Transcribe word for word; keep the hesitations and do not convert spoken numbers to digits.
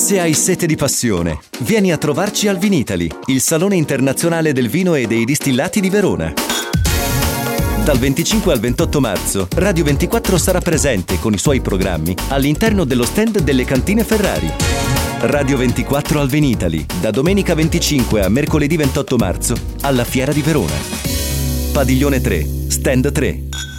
Se hai sete di passione, vieni a trovarci al Vinitali, il Salone Internazionale del Vino e dei Distillati di Verona. Dal venticinque al ventotto marzo, Radio ventiquattro sarà presente con i suoi programmi all'interno dello stand delle cantine Ferrari. Radio ventiquattro al Vinitali, da domenica venticinque a mercoledì ventotto marzo, alla Fiera di Verona. Padiglione tre, stand tre.